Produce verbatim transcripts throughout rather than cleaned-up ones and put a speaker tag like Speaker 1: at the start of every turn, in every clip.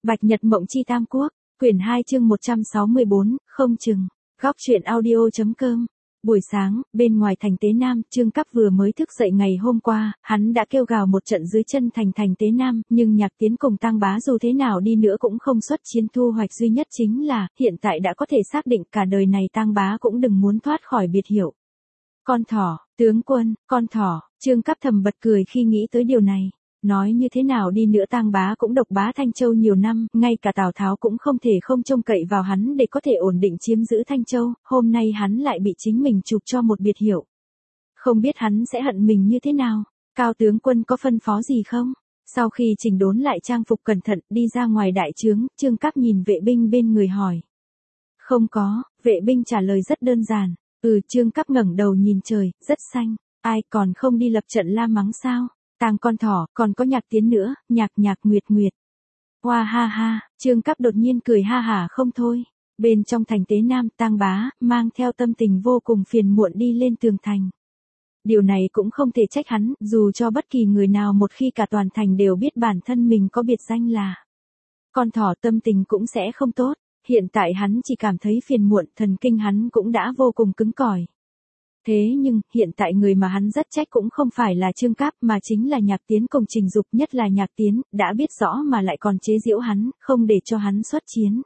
Speaker 1: Bạch Nhật Mộng Chi Tam Quốc, quyển hai chương một trăm sáu mươi bốn, không chừng. Góc truyện audio.com. Buổi sáng, bên ngoài thành Tế Nam, Trương Cáp vừa mới thức dậy ngày hôm qua, hắn đã kêu gào một trận dưới chân thành thành Tế Nam, nhưng Nhạc Tiến cùng Tang Bá dù thế nào đi nữa cũng không xuất chiến. Thu hoạch duy nhất chính là, hiện tại đã có thể xác định cả đời này Tang Bá cũng đừng muốn thoát khỏi biệt hiệu. Con thỏ, tướng quân, con thỏ, Trương Cáp thầm bật cười khi nghĩ tới điều này. Nói như thế nào đi nữa Tang Bá cũng độc bá Thanh Châu nhiều năm, ngay cả Tào Tháo cũng không thể không trông cậy vào hắn để có thể ổn định chiếm giữ Thanh Châu, hôm nay hắn lại bị chính mình chụp cho một biệt hiệu. Không biết hắn sẽ hận mình như thế nào, Cao tướng quân có phân phó gì không? Sau khi chỉnh đốn lại trang phục cẩn thận đi ra ngoài đại trướng, Trương Cáp nhìn vệ binh bên người hỏi. Không có, vệ binh trả lời rất đơn giản, ừ. Trương Cáp ngẩng đầu nhìn trời, rất xanh, ai còn không đi lập trận la mắng sao? Tang con thỏ, còn có Nhạc Tiến nữa, nhạc nhạc nguyệt nguyệt. Hoa ha ha, Trương Cáp đột nhiên cười ha hả không thôi. Bên trong thành Tế Nam, Tang Bá, mang theo tâm tình vô cùng phiền muộn đi lên tường thành. Điều này cũng không thể trách hắn, dù cho bất kỳ người nào một khi cả toàn thành đều biết bản thân mình có biệt danh là con thỏ, tâm tình cũng sẽ không tốt. Hiện tại hắn chỉ cảm thấy phiền muộn, thần kinh hắn cũng đã vô cùng cứng cỏi. Thế nhưng, hiện tại người mà hắn rất trách cũng không phải là Trương Cáp mà chính là Nhạc Tiến cùng Trình Dục, nhất là Nhạc Tiến, đã biết rõ mà lại còn chế giễu hắn, không để cho hắn xuất chiến.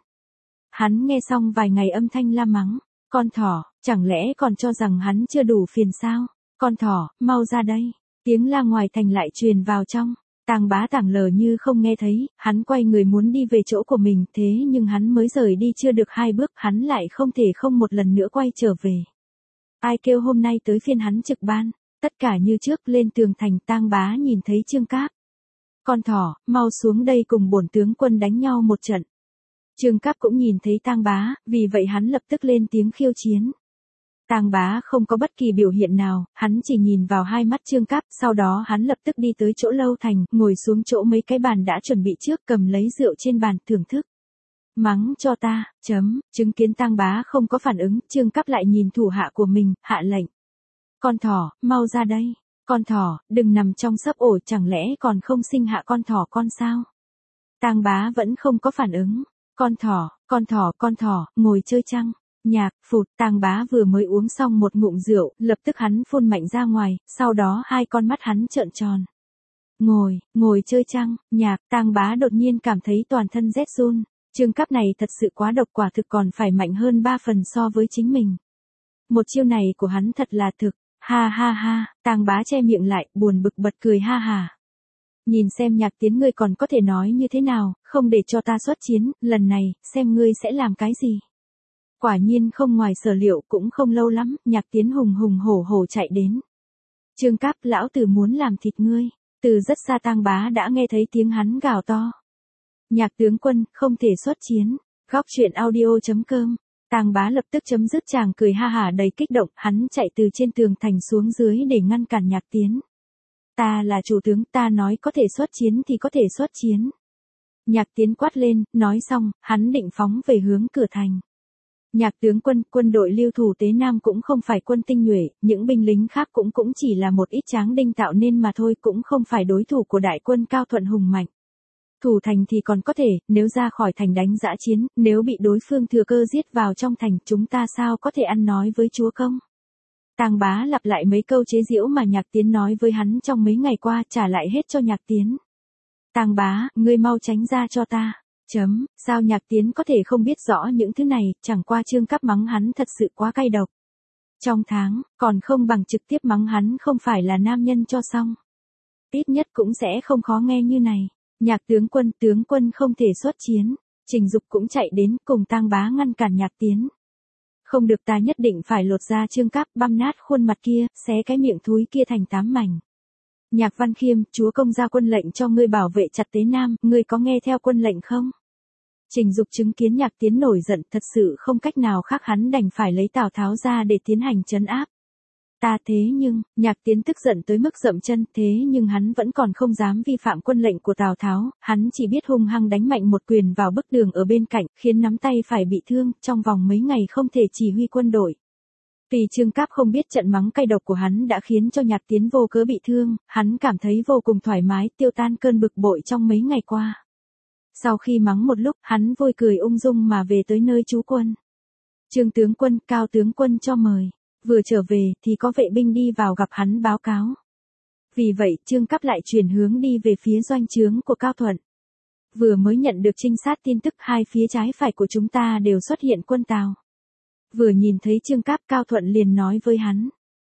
Speaker 1: Hắn nghe xong vài ngày âm thanh la mắng, con thỏ, chẳng lẽ còn cho rằng hắn chưa đủ phiền sao? Con thỏ, mau ra đây. Tiếng la ngoài thành lại truyền vào trong. Tang Bá tảng lờ như không nghe thấy, hắn quay người muốn đi về chỗ của mình, thế nhưng hắn mới rời đi chưa được hai bước, hắn lại không thể không một lần nữa quay trở về. Ai kêu hôm nay tới phiên hắn trực ban, tất cả như trước. Lên tường thành, Tang Bá nhìn thấy Trương Cáp. Con thỏ, mau xuống đây cùng bổn tướng quân đánh nhau một trận. Trương Cáp cũng nhìn thấy Tang Bá, vì vậy hắn lập tức lên tiếng khiêu chiến. Tang Bá không có bất kỳ biểu hiện nào, hắn chỉ nhìn vào hai mắt Trương Cáp, sau đó hắn lập tức đi tới chỗ lâu thành, ngồi xuống chỗ mấy cái bàn đã chuẩn bị trước, cầm lấy rượu trên bàn thưởng thức. Mắng cho ta, chấm, chứng kiến Tang Bá không có phản ứng, Trương Cáp lại nhìn thủ hạ của mình, hạ lệnh. Con thỏ, mau ra đây. Con thỏ, đừng nằm trong sấp ổ, chẳng lẽ còn không sinh hạ con thỏ con sao? Tang Bá vẫn không có phản ứng. Con thỏ, con thỏ, con thỏ, ngồi chơi chăng? Nhạc, phụt, Tang Bá vừa mới uống xong một ngụm rượu, lập tức hắn phun mạnh ra ngoài, sau đó hai con mắt hắn trợn tròn. Ngồi, ngồi chơi chăng? Nhạc, Tang Bá đột nhiên cảm thấy toàn thân rét run. Trương Cáp này thật sự quá độc, quả thực còn phải mạnh hơn ba phần so với chính mình. Một chiêu này của hắn thật là thực, ha ha ha, Tang Bá che miệng lại, buồn bực bật cười ha hà. Nhìn xem Nhạc Tiến ngươi còn có thể nói như thế nào, không để cho ta xuất chiến, lần này, xem ngươi sẽ làm cái gì. Quả nhiên không ngoài sở liệu, cũng không lâu lắm, Nhạc Tiến hùng hùng hổ hổ chạy đến. Trương Cáp, lão tử muốn làm thịt ngươi. Từ rất xa Tang Bá đã nghe thấy tiếng hắn gào to. Nhạc tướng quân, không thể xuất chiến. Góc truyện audio.com. Tang Bá lập tức chấm dứt chàng cười ha hả đầy kích động, hắn chạy từ trên tường thành xuống dưới để ngăn cản Nhạc Tiến. Ta là chủ tướng, ta nói có thể xuất chiến thì có thể xuất chiến. Nhạc Tiến quát lên, nói xong, hắn định phóng về hướng cửa thành. Nhạc tướng quân, quân đội lưu thủ Tế Nam cũng không phải quân tinh nhuệ, những binh lính khác cũng cũng chỉ là một ít tráng đinh tạo nên mà thôi, cũng không phải đối thủ của đại quân Cao Thuận hùng mạnh. Thủ thành thì còn có thể, nếu ra khỏi thành đánh dã chiến, nếu bị đối phương thừa cơ giết vào trong thành, chúng ta sao có thể ăn nói với chúa công. Tang Bá lặp lại mấy câu chế giễu mà Nhạc Tiến nói với hắn trong mấy ngày qua, trả lại hết cho Nhạc Tiến. Tang Bá, ngươi mau tránh ra cho ta. Chấm, sao Nhạc Tiến có thể không biết rõ những thứ này, chẳng qua Trương Cáp mắng hắn thật sự quá cay độc. Trong tháng, còn không bằng trực tiếp mắng hắn không phải là nam nhân cho xong. Ít nhất cũng sẽ không khó nghe như này. Nhạc tướng quân, tướng quân không thể xuất chiến. Trình Dục cũng chạy đến cùng Tang Bá ngăn cản Nhạc Tiến. Không được, ta nhất định phải lột ra Trương Cáp, băm nát khuôn mặt kia, xé cái miệng thúi kia thành tám mảnh. Nhạc Văn Khiêm, chúa công ra quân lệnh cho ngươi bảo vệ chặt Tế Nam, ngươi có nghe theo quân lệnh không? Trình Dục chứng kiến Nhạc Tiến nổi giận, thật sự không cách nào khác, hắn đành phải lấy Tào Tháo ra để tiến hành trấn áp. Ta thế nhưng, Nhạc Tiến tức giận tới mức dậm chân, thế nhưng hắn vẫn còn không dám vi phạm quân lệnh của Tào Tháo, hắn chỉ biết hung hăng đánh mạnh một quyền vào bức tường ở bên cạnh, khiến nắm tay phải bị thương, trong vòng mấy ngày không thể chỉ huy quân đội. Vì Trương Cáp không biết trận mắng cay độc của hắn đã khiến cho Nhạc Tiến vô cớ bị thương, hắn cảm thấy vô cùng thoải mái, tiêu tan cơn bực bội trong mấy ngày qua. Sau khi mắng một lúc, hắn vui cười ung dung mà về tới nơi trú quân. Trương tướng quân, Cao tướng quân cho mời. Vừa trở về thì có vệ binh đi vào gặp hắn báo cáo. Vì vậy, Trương Cáp lại chuyển hướng đi về phía doanh trướng của Cao Thuận. Vừa mới nhận được trinh sát tin tức hai phía trái phải của chúng ta đều xuất hiện quân Tào. Vừa nhìn thấy Trương Cáp, Cao Thuận liền nói với hắn.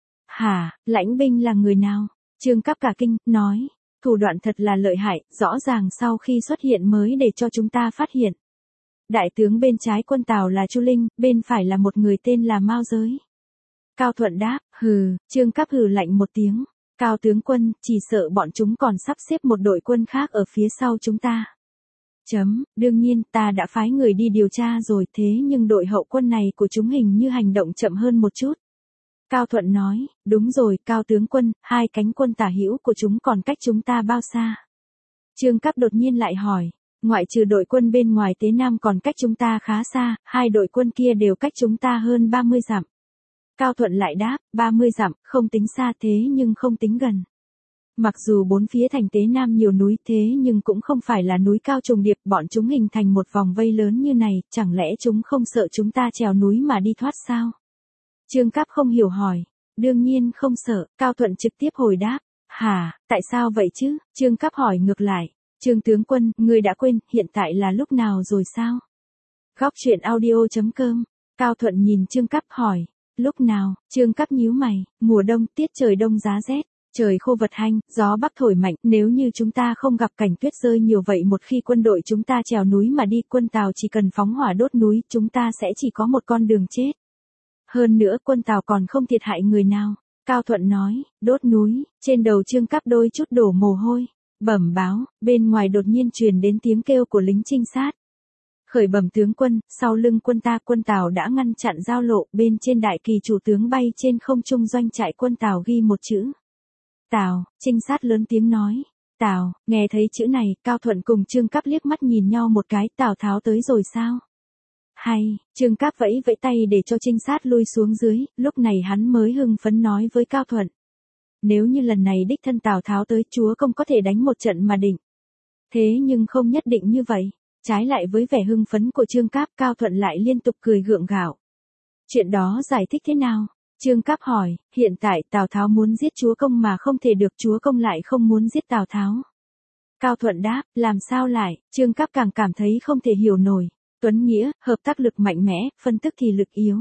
Speaker 1: Hả, lãnh binh là người nào? Trương Cáp cả kinh, nói. Thủ đoạn thật là lợi hại, rõ ràng sau khi xuất hiện mới để cho chúng ta phát hiện. Đại tướng bên trái quân Tào là Chu Linh, bên phải là một người tên là Mao Giới. Cao Thuận đáp, hừ, Trương Cáp hừ lạnh một tiếng. Cao tướng quân, chỉ sợ bọn chúng còn sắp xếp một đội quân khác ở phía sau chúng ta. Chấm, đương nhiên ta đã phái người đi điều tra rồi, thế nhưng đội hậu quân này của chúng hình như hành động chậm hơn một chút. Cao Thuận nói, đúng rồi, Cao tướng quân, hai cánh quân tả hữu của chúng còn cách chúng ta bao xa? Trương Cáp đột nhiên lại hỏi, ngoại trừ đội quân bên ngoài Tế Nam còn cách chúng ta khá xa, hai đội quân kia đều cách chúng ta hơn ba mươi dặm. Cao Thuận lại đáp, ba mươi dặm, không tính xa thế nhưng không tính gần. Mặc dù bốn phía thành Tế Nam nhiều núi thế nhưng cũng không phải là núi cao trùng điệp, bọn chúng hình thành một vòng vây lớn như này, chẳng lẽ chúng không sợ chúng ta trèo núi mà đi thoát sao? Trương Cáp không hiểu hỏi, đương nhiên không sợ, Cao Thuận trực tiếp hồi đáp, hả, tại sao vậy chứ? Trương Cáp hỏi ngược lại, Trương tướng quân, ngươi đã quên, hiện tại là lúc nào rồi sao? Góc truyện audio chấm com, Cao Thuận nhìn Trương Cáp hỏi, lúc nào? Trương Cáp nhíu mày, mùa đông, tiết trời đông giá rét. Trời khô vật hanh, gió bắc thổi mạnh, nếu như chúng ta không gặp cảnh tuyết rơi nhiều vậy một khi quân đội chúng ta trèo núi mà đi, quân Tào chỉ cần phóng hỏa đốt núi, chúng ta sẽ chỉ có một con đường chết. Hơn nữa quân Tào còn không thiệt hại người nào. Cao Thuận nói, đốt núi, trên đầu Trương Cáp đôi chút đổ mồ hôi. Bẩm báo, bên ngoài đột nhiên truyền đến tiếng kêu của lính trinh sát. Khởi bẩm tướng quân, sau lưng quân ta, quân Tào đã ngăn chặn giao lộ, bên trên đại kỳ chủ tướng bay trên không trung doanh trại quân Tào ghi một chữ. Tào, trinh sát lớn tiếng nói. Tào, nghe thấy chữ này, Cao Thuận cùng Trương Cáp liếc mắt nhìn nhau một cái, Tào Tháo tới rồi sao? Hay, Trương Cáp vẫy vẫy tay để cho trinh sát lui xuống dưới, lúc này hắn mới hưng phấn nói với Cao Thuận. Nếu như lần này đích thân Tào Tháo tới, chúa công có thể đánh một trận mà định. Thế nhưng không nhất định như vậy. Trái lại với vẻ hưng phấn của Trương Cáp, Cao Thuận lại liên tục cười gượng gạo. Chuyện đó giải thích thế nào? Trương Cáp hỏi, hiện tại Tào Tháo muốn giết chúa công mà không thể được, chúa công lại không muốn giết Tào Tháo. Cao Thuận đáp, làm sao lại? Trương Cáp càng cảm thấy không thể hiểu nổi. Tuấn Nghĩa, hợp tác lực mạnh mẽ, phân tức thì lực yếu.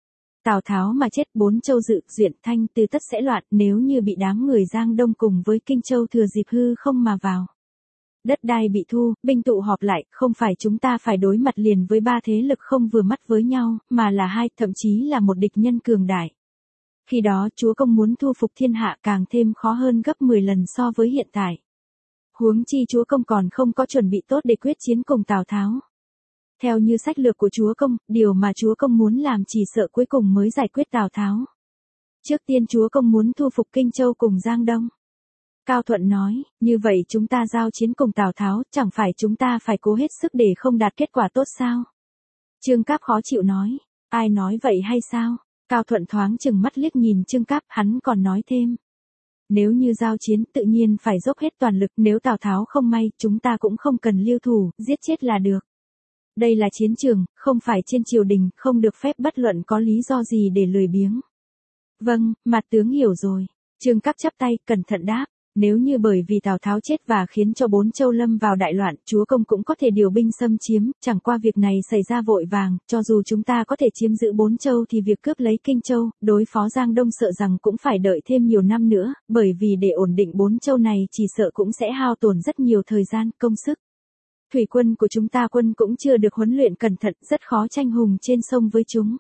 Speaker 1: Tào Tháo mà chết, bốn châu Dự, Duyện, Thanh Từ tất sẽ loạn, nếu như bị đám người Giang Đông cùng với Kinh Châu thừa dịp hư không mà vào. Đất đai bị thu, binh tụ họp lại, không phải chúng ta phải đối mặt liền với ba thế lực không vừa mắt với nhau, mà là hai, thậm chí là một địch nhân cường đại. Khi đó chúa công muốn thu phục thiên hạ càng thêm khó hơn gấp mười lần so với hiện tại. Huống chi chúa công còn không có chuẩn bị tốt để quyết chiến cùng Tào Tháo. Theo như sách lược của chúa công, điều mà chúa công muốn làm chỉ sợ cuối cùng mới giải quyết Tào Tháo. Trước tiên chúa công muốn thu phục Kinh Châu cùng Giang Đông. Cao Thuận nói, như vậy chúng ta giao chiến cùng Tào Tháo, chẳng phải chúng ta phải cố hết sức để không đạt kết quả tốt sao? Trương Cáp khó chịu nói, ai nói vậy hay sao? Cao Thuận thoáng chừng mắt liếc nhìn Trương Cáp, hắn còn nói thêm. Nếu như giao chiến tự nhiên phải dốc hết toàn lực, nếu Tào Tháo không may, chúng ta cũng không cần lưu thủ, giết chết là được. Đây là chiến trường, không phải trên triều đình, không được phép bất luận có lý do gì để lười biếng. Vâng, mặt tướng hiểu rồi. Trương Cáp chắp tay, cẩn thận đáp. Nếu như bởi vì Tào Tháo chết và khiến cho bốn châu lâm vào đại loạn, chúa công cũng có thể điều binh xâm chiếm, chẳng qua việc này xảy ra vội vàng, cho dù chúng ta có thể chiếm giữ bốn châu thì việc cướp lấy Kinh Châu, đối phó Giang Đông sợ rằng cũng phải đợi thêm nhiều năm nữa, bởi vì để ổn định bốn châu này chỉ sợ cũng sẽ hao tổn rất nhiều thời gian, công sức. Thủy quân của chúng ta quân cũng chưa được huấn luyện cẩn thận, rất khó tranh hùng trên sông với chúng.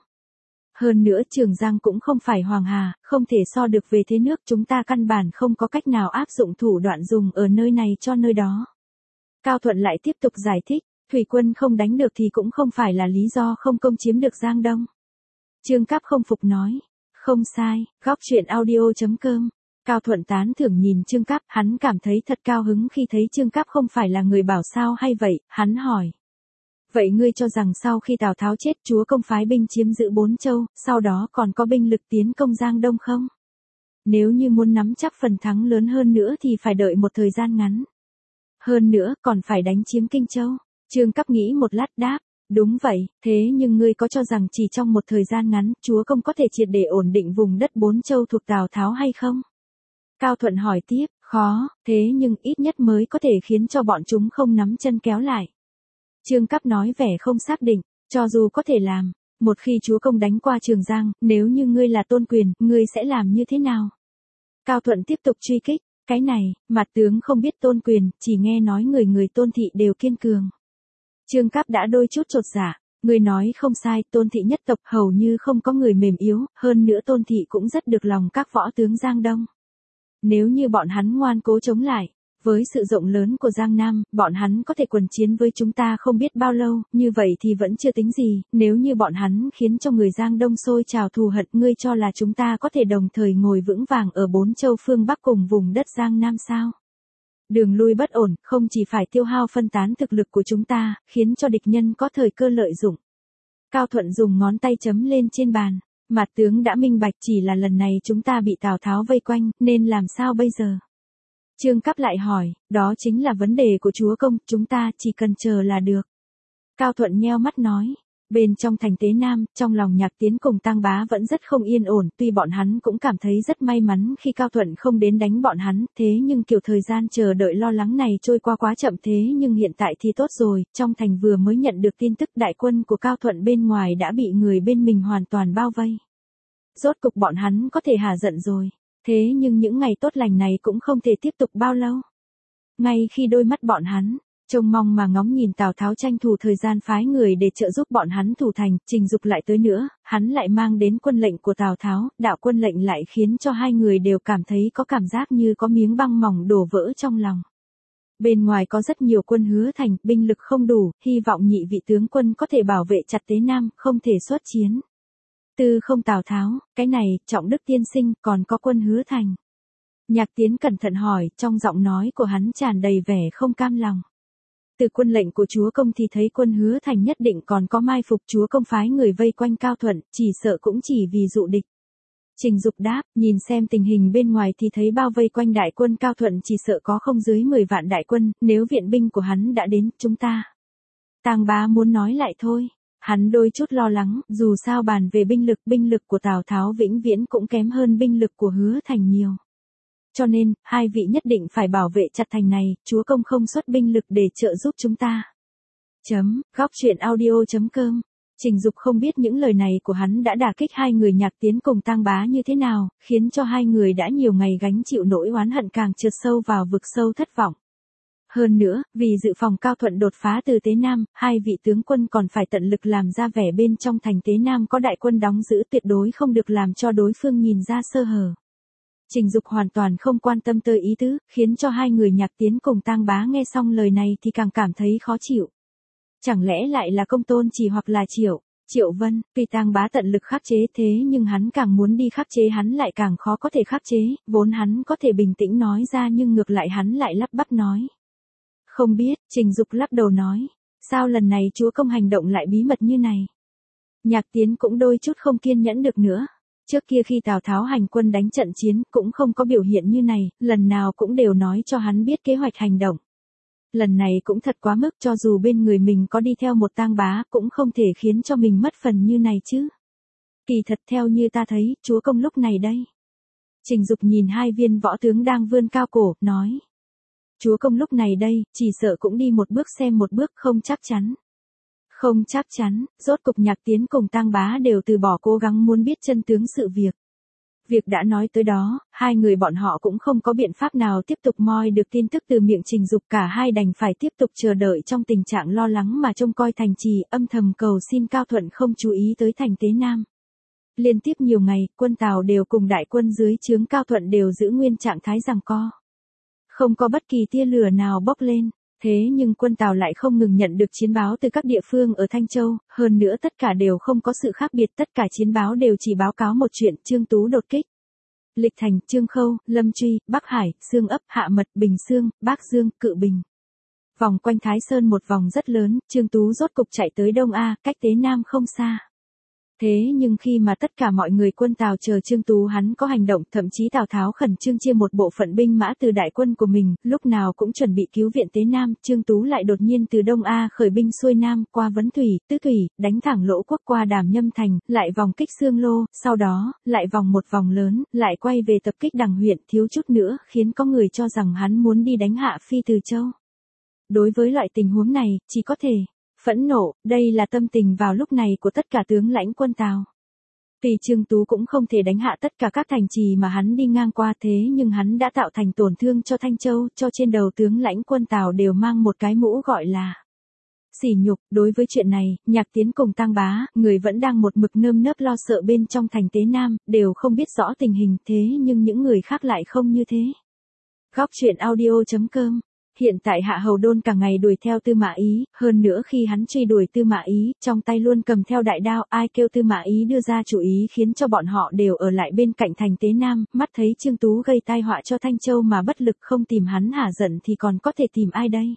Speaker 1: Hơn nữa Trường Giang cũng không phải Hoàng Hà, không thể so được về thế nước, chúng ta căn bản không có cách nào áp dụng thủ đoạn dùng ở nơi này cho nơi đó. Cao Thuận lại tiếp tục giải thích, thủy quân không đánh được thì cũng không phải là lý do không công chiếm được Giang Đông. Trương Cáp không phục nói, không sai, góc truyện audio chấm com. Cao Thuận tán thưởng nhìn Trương Cáp, hắn cảm thấy thật cao hứng khi thấy Trương Cáp không phải là người bảo sao hay vậy, hắn hỏi. Vậy ngươi cho rằng sau khi Tào Tháo chết, chúa công phái binh chiếm giữ bốn châu, sau đó còn có binh lực tiến công Giang Đông không? Nếu như muốn nắm chắc phần thắng lớn hơn nữa thì phải đợi một thời gian ngắn. Hơn nữa còn phải đánh chiếm Kinh Châu. Trương Cấp nghĩ một lát đáp, đúng vậy, thế nhưng ngươi có cho rằng chỉ trong một thời gian ngắn, chúa công có thể triệt để ổn định vùng đất bốn châu thuộc Tào Tháo hay không? Cao Thuận hỏi tiếp, khó, thế nhưng ít nhất mới có thể khiến cho bọn chúng không nắm chân kéo lại. Trương Cấp nói vẻ không xác định, cho dù có thể làm, một khi chúa công đánh qua Trường Giang, nếu như ngươi là Tôn Quyền, ngươi sẽ làm như thế nào? Cao Thuận tiếp tục truy kích, cái này, mặt tướng không biết Tôn Quyền, chỉ nghe nói người người Tôn thị đều kiên cường. Trương Cấp đã đôi chút chột dạ, người nói không sai, Tôn thị nhất tộc hầu như không có người mềm yếu, hơn nữa Tôn thị cũng rất được lòng các võ tướng Giang Đông. Nếu như bọn hắn ngoan cố chống lại, với sự rộng lớn của Giang Nam, bọn hắn có thể quần chiến với chúng ta không biết bao lâu, như vậy thì vẫn chưa tính gì, nếu như bọn hắn khiến cho người Giang Đông sôi trào thù hận, ngươi cho là chúng ta có thể đồng thời ngồi vững vàng ở bốn châu phương Bắc cùng vùng đất Giang Nam sao? Đường lui bất ổn, không chỉ phải tiêu hao phân tán thực lực của chúng ta, khiến cho địch nhân có thời cơ lợi dụng. Cao Thuận dùng ngón tay chấm lên trên bàn. Mặt tướng đã minh bạch, chỉ là lần này chúng ta bị Tào Tháo vây quanh, nên làm sao bây giờ? Trương Cấp lại hỏi, đó chính là vấn đề của chúa công, chúng ta chỉ cần chờ là được. Cao Thuận nheo mắt nói, bên trong thành Tế Nam, trong lòng Nhạc Tiến cùng Tang Bá vẫn rất không yên ổn, tuy bọn hắn cũng cảm thấy rất may mắn khi Cao Thuận không đến đánh bọn hắn, thế nhưng kiểu thời gian chờ đợi lo lắng này trôi qua quá chậm, thế nhưng hiện tại thì tốt rồi, trong thành vừa mới nhận được tin tức đại quân của Cao Thuận bên ngoài đã bị người bên mình hoàn toàn bao vây. Rốt cục bọn hắn có thể hả giận rồi, thế nhưng những ngày tốt lành này cũng không thể tiếp tục bao lâu. Ngay khi đôi mắt bọn hắn trông mong mà ngóng nhìn Tào Tháo tranh thủ thời gian phái người để trợ giúp bọn hắn thủ thành, Trình Dục lại tới nữa, hắn lại mang đến quân lệnh của Tào Tháo, đạo quân lệnh lại khiến cho hai người đều cảm thấy có cảm giác như có miếng băng mỏng đổ vỡ trong lòng. Bên ngoài có rất nhiều quân hứa thành, binh lực không đủ, hy vọng nhị vị tướng quân có thể bảo vệ chặt Tế Nam, không thể xuất chiến. Tư không Tào Tháo, cái này, Trọng Đức tiên sinh, còn có quân hứa thành. Nhạc Tiến cẩn thận hỏi, trong giọng nói của hắn tràn đầy vẻ không cam lòng. Từ quân lệnh của chúa công thì thấy quân hứa thành nhất định còn có mai phục, chúa công phái người vây quanh Cao Thuận, chỉ sợ cũng chỉ vì dụ địch. Trình Dục đáp, nhìn xem tình hình bên ngoài thì thấy bao vây quanh đại quân Cao Thuận chỉ sợ có không dưới mười vạn đại quân, nếu viện binh của hắn đã đến, chúng ta. Tang Bá muốn nói lại thôi, hắn đôi chút lo lắng, dù sao bàn về binh lực, binh lực của Tào Tháo vĩnh viễn cũng kém hơn binh lực của Hứa Thành nhiều. Cho nên, hai vị nhất định phải bảo vệ chặt thành này, chúa công không xuất binh lực để trợ giúp chúng ta. Chấm, góc truyện audio chấm com. Trình Dục không biết những lời này của hắn đã đả kích hai người Nhạc Tiến cùng Tang Bá như thế nào, khiến cho hai người đã nhiều ngày gánh chịu nỗi oán hận càng trượt sâu vào vực sâu thất vọng. Hơn nữa, vì dự phòng Cao Thuận đột phá từ Tế Nam, hai vị tướng quân còn phải tận lực làm ra vẻ bên trong thành Tế Nam có đại quân đóng giữ, tuyệt đối không được làm cho đối phương nhìn ra sơ hở. Trình Dục hoàn toàn không quan tâm tới ý tứ, khiến cho hai người Nhạc Tiến cùng Tang Bá nghe xong lời này thì càng cảm thấy khó chịu. Chẳng lẽ lại là Công Tôn Chỉ hoặc là Triệu, Triệu Vân, tuy Tang Bá tận lực khắc chế thế nhưng hắn càng muốn đi khắc chế hắn lại càng khó có thể khắc chế, vốn hắn có thể bình tĩnh nói ra nhưng ngược lại hắn lại lắp bắp nói. Không biết, Trình Dục lắc đầu nói, sao lần này chúa công hành động lại bí mật như này? Nhạc Tiến cũng đôi chút không kiên nhẫn được nữa. Trước kia khi Tào Tháo hành quân đánh trận chiến cũng không có biểu hiện như này, lần nào cũng đều nói cho hắn biết kế hoạch hành động. Lần này cũng thật quá mức, cho dù bên người mình có đi theo một Tang Bá cũng không thể khiến cho mình mất phần như này chứ. Kỳ thật theo như ta thấy, chúa công lúc này đây. Trình Dục nhìn hai viên võ tướng đang vươn cao cổ, nói. Chúa công lúc này đây, chỉ sợ cũng đi một bước xem một bước, không chắc chắn. Không chắc chắn, rốt cục Nhạc Tiến cùng Tang Bá đều từ bỏ cố gắng muốn biết chân tướng sự việc. Việc đã nói tới đó, hai người bọn họ cũng không có biện pháp nào tiếp tục moi được tin tức từ miệng Trình Dục, cả hai đành phải tiếp tục chờ đợi trong tình trạng lo lắng mà trông coi thành trì, âm thầm cầu xin Cao Thuận không chú ý tới thành Tế Nam. Liên tiếp nhiều ngày, quân Tào đều cùng đại quân dưới trướng Cao Thuận đều giữ nguyên trạng thái giằng co. Không có bất kỳ tia lửa nào bốc lên. Thế nhưng quân Tào lại không ngừng nhận được chiến báo từ các địa phương ở Thanh Châu, hơn nữa tất cả đều không có sự khác biệt, tất cả chiến báo đều chỉ báo cáo một chuyện, Trương Tú đột kích. Lịch Thành, Trương Khâu, Lâm Truy, Bắc Hải, Sương Ấp, Hạ Mật, Bình Sương, Bác Dương, Cự Bình. Vòng quanh Thái Sơn một vòng rất lớn, Trương Tú rốt cục chạy tới Đông A, cách Tế Nam không xa. Thế nhưng khi mà tất cả mọi người quân Tào chờ Trương Tú hắn có hành động, thậm chí Tào Tháo khẩn trương chia một bộ phận binh mã từ đại quân của mình, lúc nào cũng chuẩn bị cứu viện Tế Nam, Trương Tú lại đột nhiên từ Đông A khởi binh xuôi Nam, qua Vấn Thủy, Tứ Thủy, đánh thẳng Lỗ Quốc qua Đàm Nhâm Thành, lại vòng kích Xương Lô, sau đó, lại vòng một vòng lớn, lại quay về tập kích Đằng huyện, thiếu chút nữa, khiến có người cho rằng hắn muốn đi đánh hạ Phi Từ Châu. Đối với loại tình huống này, chỉ có thể phẫn nộ, đây là tâm tình vào lúc này của tất cả tướng lãnh quân Tào. Vì Trương Tú cũng không thể đánh hạ tất cả các thành trì mà hắn đi ngang qua, thế nhưng hắn đã tạo thành tổn thương cho Thanh Châu, cho trên đầu tướng lãnh quân Tào đều mang một cái mũ gọi là sỉ nhục. Đối với chuyện này, Nhạc Tiến cùng Tang Bá, người vẫn đang một mực nơm nớp lo sợ bên trong thành Tế Nam, đều không biết rõ tình hình, thế nhưng những người khác lại không như thế. Góc truyện audio chấm com. Hiện tại Hạ Hầu Đôn cả ngày đuổi theo Tư Mã Ý, hơn nữa khi hắn truy đuổi Tư Mã Ý, trong tay luôn cầm theo đại đao, ai kêu Tư Mã Ý đưa ra chủ ý khiến cho bọn họ đều ở lại bên cạnh thành Tế Nam, mắt thấy Trương Tú gây tai họa cho Thanh Châu mà bất lực không tìm hắn hả giận thì còn có thể tìm ai đây?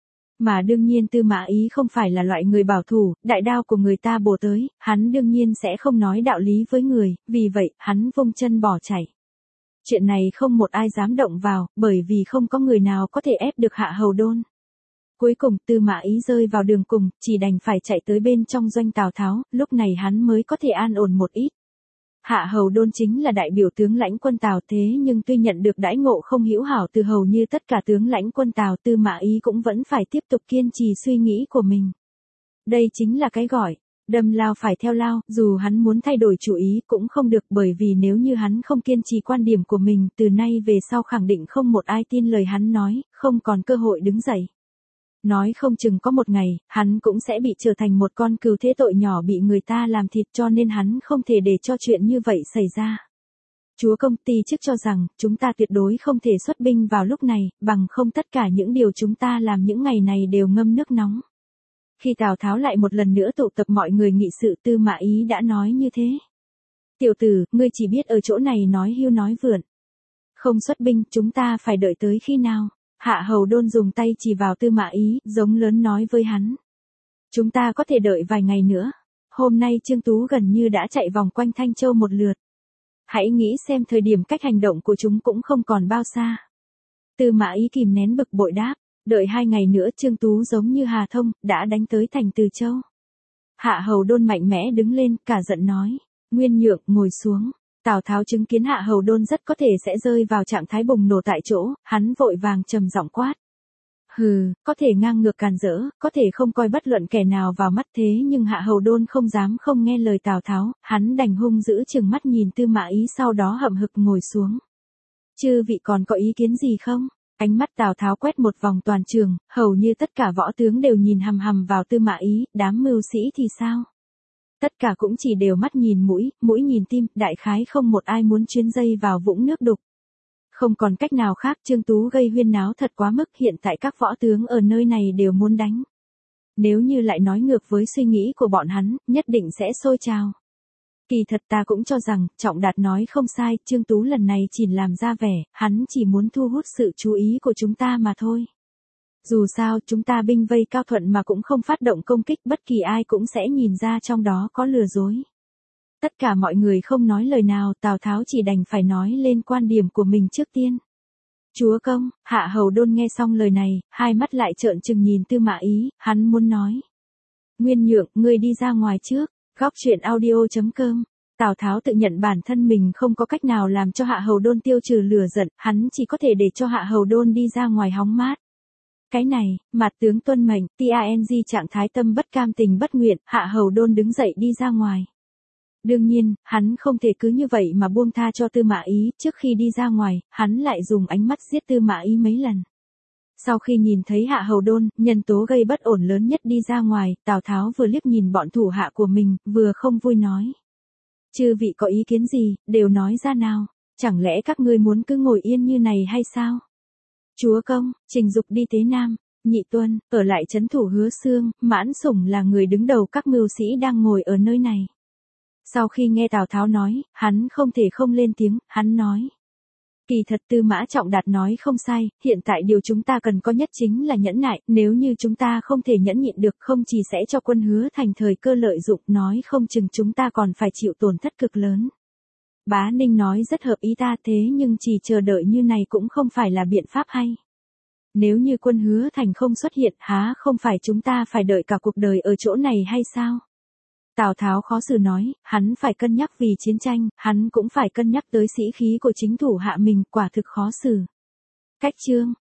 Speaker 1: Mà đương nhiên Tư Mã Ý không phải là loại người bảo thủ, đại đao của người ta bổ tới, hắn đương nhiên sẽ không nói đạo lý với người, vì vậy, hắn vung chân bỏ chạy. Chuyện này không một ai dám động vào, bởi vì không có người nào có thể ép được Hạ Hầu Đôn. Cuối cùng Tư Mã Ý rơi vào đường cùng, chỉ đành phải chạy tới bên trong doanh Tào Tháo, lúc này hắn mới có thể an ổn một ít. Hạ Hầu Đôn chính là đại biểu tướng lãnh quân Tào, thế nhưng tuy nhận được đãi ngộ không hữu hảo từ hầu như tất cả tướng lãnh quân Tào, Tư Mã Ý cũng vẫn phải tiếp tục kiên trì suy nghĩ của mình. Đây chính là cái gọi đâm lao phải theo lao, dù hắn muốn thay đổi chủ ý cũng không được, bởi vì nếu như hắn không kiên trì quan điểm của mình, từ nay về sau khẳng định không một ai tin lời hắn nói, không còn cơ hội đứng dậy. Nói không chừng có một ngày, hắn cũng sẽ bị trở thành một con cừu thế tội nhỏ bị người ta làm thịt, cho nên hắn không thể để cho chuyện như vậy xảy ra. Chúa công ty chức cho rằng, chúng ta tuyệt đối không thể xuất binh vào lúc này, bằng không tất cả những điều chúng ta làm những ngày này đều ngâm nước nóng. Khi Tào Tháo lại một lần nữa tụ tập mọi người nghị sự, Tư Mã Ý đã nói như thế. Tiểu tử, ngươi chỉ biết ở chỗ này nói hưu nói vượn. Không xuất binh, chúng ta phải đợi tới khi nào? Hạ Hầu Đôn dùng tay chỉ vào Tư Mã Ý, giống lớn nói với hắn. Chúng ta có thể đợi vài ngày nữa. Hôm nay Trương Tú gần như đã chạy vòng quanh Thanh Châu một lượt. Hãy nghĩ xem thời điểm cách hành động của chúng cũng không còn bao xa. Tư Mã Ý kìm nén bực bội đáp. Đợi hai ngày nữa Trương Tú giống như Hà Thông, đã đánh tới thành Từ Châu. Hạ Hầu Đôn mạnh mẽ đứng lên, cả giận nói. Nguyên Nhượng, ngồi xuống. Tào Tháo chứng kiến Hạ Hầu Đôn rất có thể sẽ rơi vào trạng thái bùng nổ tại chỗ, hắn vội vàng trầm giọng quát. Hừ, có thể ngang ngược càn rỡ, có thể không coi bất luận kẻ nào vào mắt, thế nhưng Hạ Hầu Đôn không dám không nghe lời Tào Tháo, hắn đành hung dữ chừng mắt nhìn Tư Mã Ý, sau đó hậm hực ngồi xuống. Chư vị còn có ý kiến gì không? Ánh mắt Tào Tháo quét một vòng toàn trường, hầu như tất cả võ tướng đều nhìn hằm hằm vào Tư Mã Ý, đám mưu sĩ thì sao? Tất cả cũng chỉ đều mắt nhìn mũi, mũi nhìn tim, đại khái không một ai muốn chuyến dây vào vũng nước đục. Không còn cách nào khác, Trương Tú gây huyên náo thật quá mức, hiện tại các võ tướng ở nơi này đều muốn đánh. Nếu như lại nói ngược với suy nghĩ của bọn hắn, nhất định sẽ sôi trào. Kỳ thật ta cũng cho rằng, Trọng Đạt nói không sai, Trương Tú lần này chỉ làm ra vẻ, hắn chỉ muốn thu hút sự chú ý của chúng ta mà thôi. Dù sao, chúng ta binh vây Cao Thuận mà cũng không phát động công kích, bất kỳ ai cũng sẽ nhìn ra trong đó có lừa dối. Tất cả mọi người không nói lời nào, Tào Tháo chỉ đành phải nói lên quan điểm của mình trước tiên. Chúa công, Hạ Hầu Đôn nghe xong lời này, hai mắt lại trợn trừng nhìn Tư Mã Ý, hắn muốn nói. Nguyên Nhượng, ngươi đi ra ngoài trước. Góc truyện audio chấm com. Tào Tháo tự nhận bản thân mình không có cách nào làm cho Hạ Hầu Đôn tiêu trừ lửa giận, hắn chỉ có thể để cho Hạ Hầu Đôn đi ra ngoài hóng mát. Cái này, mặt tướng tuân mệnh, tang trạng thái tâm bất cam tình bất nguyện, Hạ Hầu Đôn đứng dậy đi ra ngoài. Đương nhiên, hắn không thể cứ như vậy mà buông tha cho Tư Mã Ý, trước khi đi ra ngoài, hắn lại dùng ánh mắt giết Tư Mã Ý mấy lần. Sau khi nhìn thấy Hạ Hầu Đôn, nhân tố gây bất ổn lớn nhất đi ra ngoài, Tào Tháo vừa liếc nhìn bọn thủ hạ của mình, vừa không vui nói. Chư vị có ý kiến gì, đều nói ra nào, chẳng lẽ các ngươi muốn cứ ngồi yên như này hay sao? Chúa công, Trình Dục đi Tế Nam, Nhị Tuân, ở lại trấn thủ Hứa Xương, Mãn Sủng là người đứng đầu các mưu sĩ đang ngồi ở nơi này. Sau khi nghe Tào Tháo nói, hắn không thể không lên tiếng, hắn nói. Kỳ thật Tư Mã Trọng Đạt nói không sai, hiện tại điều chúng ta cần có nhất chính là nhẫn nại, nếu như chúng ta không thể nhẫn nhịn được không chỉ sẽ cho Quân Hứa Thành thời cơ lợi dụng, nói không chừng chúng ta còn phải chịu tổn thất cực lớn. Bá Ninh nói rất hợp ý ta, thế nhưng chỉ chờ đợi như này cũng không phải là biện pháp hay. Nếu như Quân Hứa Thành không xuất hiện, há không phải chúng ta phải đợi cả cuộc đời ở chỗ này hay sao? Tào Tháo khó xử nói, hắn phải cân nhắc vì chiến tranh, hắn cũng phải cân nhắc tới sĩ khí của chính thủ hạ mình, quả thực khó xử. Cách chương